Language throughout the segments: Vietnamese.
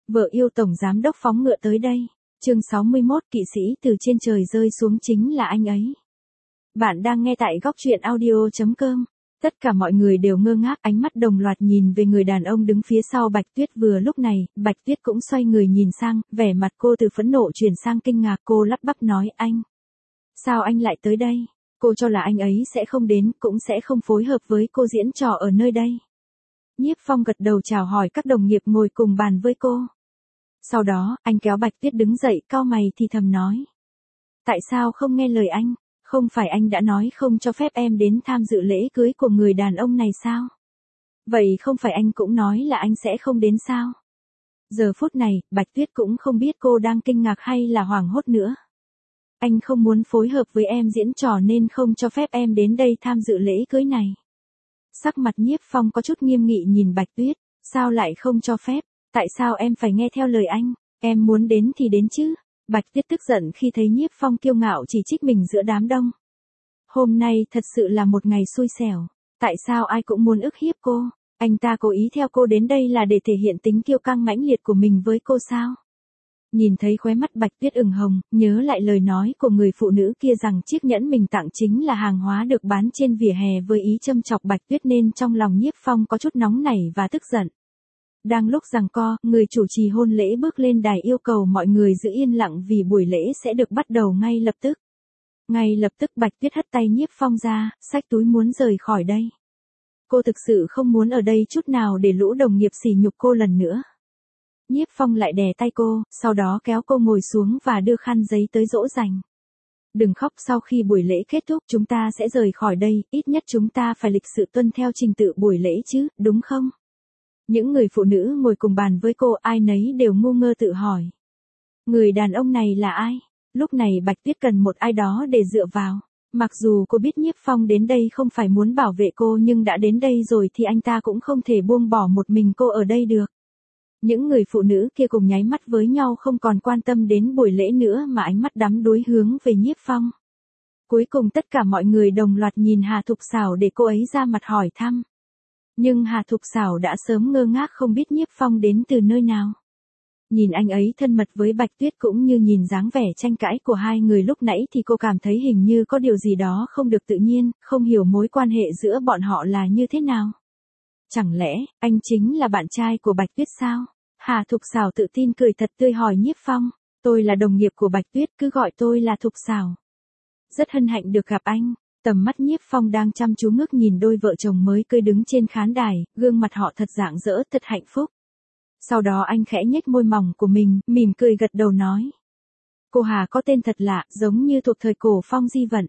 Vợ yêu tổng giám đốc phóng ngựa tới đây. Chương 61, kỵ sĩ từ trên trời rơi xuống chính là anh ấy. Bạn đang nghe tại góc truyện audio.com. Tất cả mọi người đều ngơ ngác, ánh mắt đồng loạt nhìn về người đàn ông đứng phía sau Bạch Tuyết. Vừa lúc này, Bạch Tuyết cũng xoay người nhìn sang, vẻ mặt cô từ phẫn nộ chuyển sang kinh ngạc. Cô lắp bắp nói: anh. Sao anh lại tới đây? Cô cho là anh ấy sẽ không đến, cũng sẽ không phối hợp với cô diễn trò ở nơi đây. Nhiếp Phong gật đầu chào hỏi các đồng nghiệp ngồi cùng bàn với cô. Sau đó, anh kéo Bạch Tuyết đứng dậy, cau mày thì thầm nói: tại sao không nghe lời anh? Không phải anh đã nói không cho phép em đến tham dự lễ cưới của người đàn ông này sao? Vậy không phải anh cũng nói là anh sẽ không đến sao? Giờ phút này, Bạch Tuyết cũng không biết cô đang kinh ngạc hay là hoảng hốt nữa. Anh không muốn phối hợp với em diễn trò nên không cho phép em đến đây tham dự lễ cưới này. Sắc mặt Nhiếp Phong có chút nghiêm nghị nhìn Bạch Tuyết: sao lại không cho phép? Tại sao em phải nghe theo lời anh? Em muốn đến thì đến chứ. Bạch Tuyết tức giận khi thấy Nhiếp Phong kiêu ngạo chỉ trích mình giữa đám đông. Hôm nay thật sự là một ngày xui xẻo. Tại sao ai cũng muốn ức hiếp cô? Anh ta cố ý theo cô đến đây là để thể hiện tính kiêu căng mãnh liệt của mình với cô sao? Nhìn thấy khóe mắt Bạch Tuyết ửng hồng, nhớ lại lời nói của người phụ nữ kia rằng chiếc nhẫn mình tặng chính là hàng hóa được bán trên vỉa hè với ý châm chọc Bạch Tuyết, nên trong lòng Nhiếp Phong có chút nóng nảy và tức giận. Đang lúc giằng co, người chủ trì hôn lễ bước lên đài yêu cầu mọi người giữ yên lặng vì buổi lễ sẽ được bắt đầu ngay lập tức. Ngay lập tức Bạch Tuyết hất tay Nhiếp Phong ra, xách túi muốn rời khỏi đây. Cô thực sự không muốn ở đây chút nào để lũ đồng nghiệp sỉ nhục cô lần nữa. Nhiếp Phong lại đè tay cô, sau đó kéo cô ngồi xuống và đưa khăn giấy tới dỗ dành. Đừng khóc, sau khi buổi lễ kết thúc chúng ta sẽ rời khỏi đây, ít nhất chúng ta phải lịch sự tuân theo trình tự buổi lễ chứ, đúng không? Những người phụ nữ ngồi cùng bàn với cô ai nấy đều ngu ngơ tự hỏi: người đàn ông này là ai? Lúc này Bạch Tuyết cần một ai đó để dựa vào. Mặc dù cô biết Nhiếp Phong đến đây không phải muốn bảo vệ cô, nhưng đã đến đây rồi thì anh ta cũng không thể buông bỏ một mình cô ở đây được. Những người phụ nữ kia cùng nháy mắt với nhau, không còn quan tâm đến buổi lễ nữa mà ánh mắt đắm đuối hướng về Nhiếp Phong. Cuối cùng tất cả mọi người đồng loạt nhìn Hà Thục Sảo để cô ấy ra mặt hỏi thăm. Nhưng Hà Thục Sảo đã sớm ngơ ngác không biết Nhiếp Phong đến từ nơi nào. Nhìn anh ấy thân mật với Bạch Tuyết cũng như nhìn dáng vẻ tranh cãi của hai người lúc nãy thì cô cảm thấy hình như có điều gì đó không được tự nhiên, không hiểu mối quan hệ giữa bọn họ là như thế nào. Chẳng lẽ, anh chính là bạn trai của Bạch Tuyết sao? Hà Thục Sảo tự tin cười thật tươi hỏi Nhiếp Phong: tôi là đồng nghiệp của Bạch Tuyết, cứ gọi tôi là Thục Sảo. Rất hân hạnh được gặp anh. Tầm mắt Nhiếp Phong đang chăm chú ngước nhìn đôi vợ chồng mới cưới đứng trên khán đài, gương mặt họ thật rạng rỡ, thật hạnh phúc. Sau đó anh khẽ nhếch môi mỏng của mình, mỉm cười gật đầu nói: cô Hà có tên thật lạ, giống như thuộc thời cổ Phong Di vận.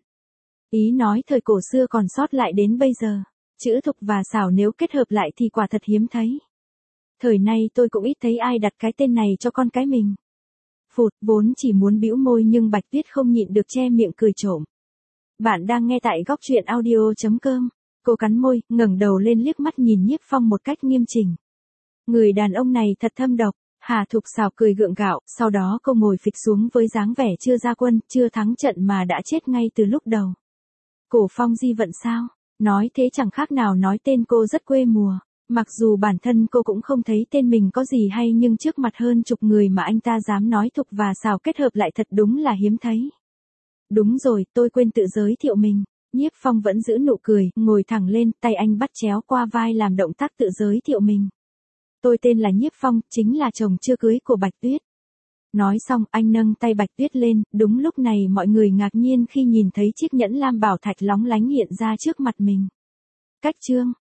Ý nói thời cổ xưa còn sót lại đến bây giờ. Chữ Thục và Sảo nếu kết hợp lại thì quả thật hiếm thấy. Thời nay tôi cũng ít thấy ai đặt cái tên này cho con cái mình. Phụt, vốn chỉ muốn bĩu môi nhưng Bạch Tuyết không nhịn được che miệng cười trộm. Bạn đang nghe tại góc truyện audio.com. Cô cắn môi, ngẩng đầu lên liếc mắt nhìn Nhiếp Phong một cách nghiêm chỉnh. Người đàn ông này thật thâm độc. Hà Thục Sảo cười gượng gạo, sau đó cô ngồi phịch xuống với dáng vẻ chưa ra quân, chưa thắng trận mà đã chết ngay từ lúc đầu. Cổ Phong Di vận sao? Nói thế chẳng khác nào nói tên cô rất quê mùa. Mặc dù bản thân cô cũng không thấy tên mình có gì hay, nhưng trước mặt hơn chục người mà anh ta dám nói Thục và Sảo kết hợp lại thật đúng là hiếm thấy. Đúng rồi, tôi quên tự giới thiệu mình. Nhiếp Phong vẫn giữ nụ cười, ngồi thẳng lên, tay anh bắt chéo qua vai làm động tác tự giới thiệu mình. Tôi tên là Nhiếp Phong, chính là chồng chưa cưới của Bạch Tuyết. Nói xong, anh nâng tay Bạch Tuyết lên, đúng lúc này mọi người ngạc nhiên khi nhìn thấy chiếc nhẫn lam bảo thạch lóng lánh hiện ra trước mặt mình. Cách chương